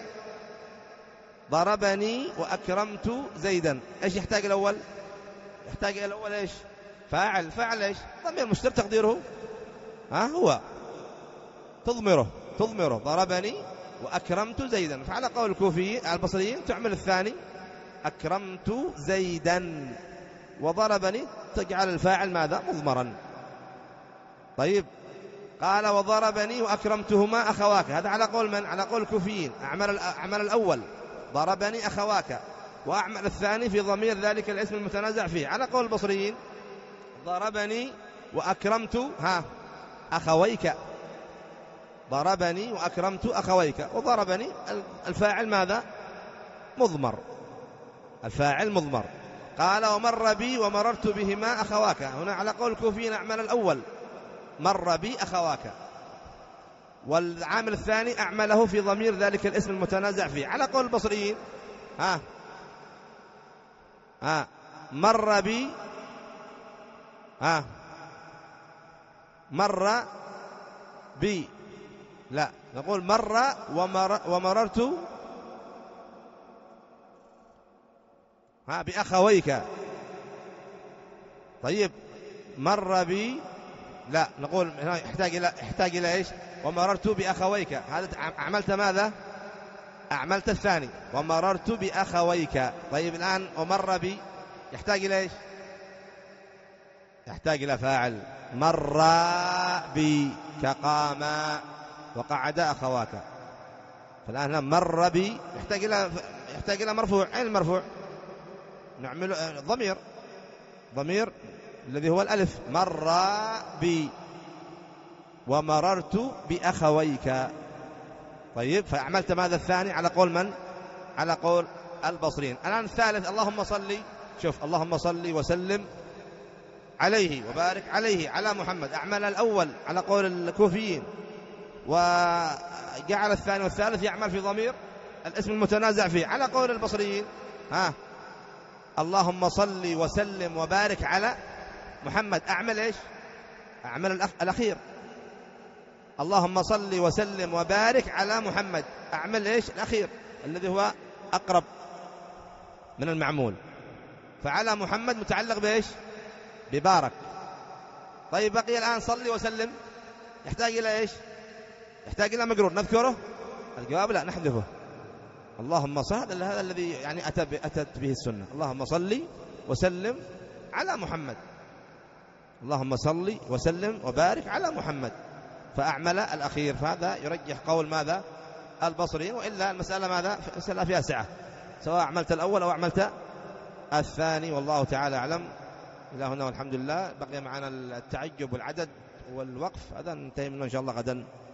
ضربني وأكرمت زيدا، إيش يحتاج الأول؟ يحتاج الأول إيش؟ فاعل. فاعل إيش؟ ضمير مستتر تقديره ها هو تضمره تضمره ضربني وأكرمت زيدا. فعلى قول الكوفيين البصريين تعمل الثاني أكرمت زيدا، وضربني تجعل الفاعل ماذا؟ مضمرا. طيب قال وضربني وأكرمتهما أخواك، هذا على قول من؟ على قول الكوفيين. أعمل أعمل الأول ضربني أخواك، وأعمل الثاني في ضمير ذلك الاسم المتنازع فيه. على قول البصريين ضربني وأكرمت ها أخويك، ضربني وأكرمت أخويك، وضربني الفاعل ماذا؟ مضمر، الفاعل مضمر. قال ومر بي ومررت بهما أخواك، هنا على قول الكوفيين أعمل الأول مر بي أخواك، والعامل الثاني أعمله في ضمير ذلك الاسم المتنازع فيه. على قول البصريين ها ها مر بي ها مر بي، لا نقول مر ومر ومررت ها بأخويك. طيب مر بي، لا نقول هنا يحتاج إلى يحتاج إلى إيش؟ ومررت بأخويك، هذا عملت ماذا؟ أعملت الثاني ومررت بأخويك. طيب الآن ومر بي يحتاج إلى إيش؟ يحتاج إلى فاعل، مر بي كقام وقعد أخواك. فالآن مر بي يحتاج إلى يحتاج إلى مرفوع. أين المرفوع؟ نعمل ضمير، ضمير الذي هو الألف، مر بي ومررت بأخويك. طيب فأعملت ماذا الثاني؟ على قول من؟ على قول البصريين. الآن الثالث اللهم صل، شوف اللهم صل وسلم عليه وبارك عليه على محمد، أعمل الأول على قول الكوفيين، وجعل الثاني والثالث يعمل في ضمير الاسم المتنازع فيه. على قول البصريين ها اللهم صل وسلم وبارك على محمد، أعمل إيش؟ أعمل الأخير، اللهم صل وسلم وبارك على محمد، أعمل إيش؟ الأخير الذي هو أقرب من المعمول. فعلى محمد متعلق بإيش؟ ببارك. طيب بقي الآن صلي وسلم يحتاج إلى إيش؟ يحتاج إلى مجرور، نذكره؟ الجواب لا، نحذفه. اللهم صل، هذا الذي يعني أتت به السنة، اللهم صل وسلم على محمد، اللهم صل وسلم وبارك على محمد، فأعمل الأخير. فهذا يرجح قول ماذا؟ البصري. وإلا المسألة ماذا؟ المسألة فيها سعة، سواء عملت الأول أو عملت الثاني، والله تعالى أعلم. إلى هنا والحمد لله. بقي معنا التعجب والعدد والوقف، هذا ننتهي منه إن شاء الله غدا.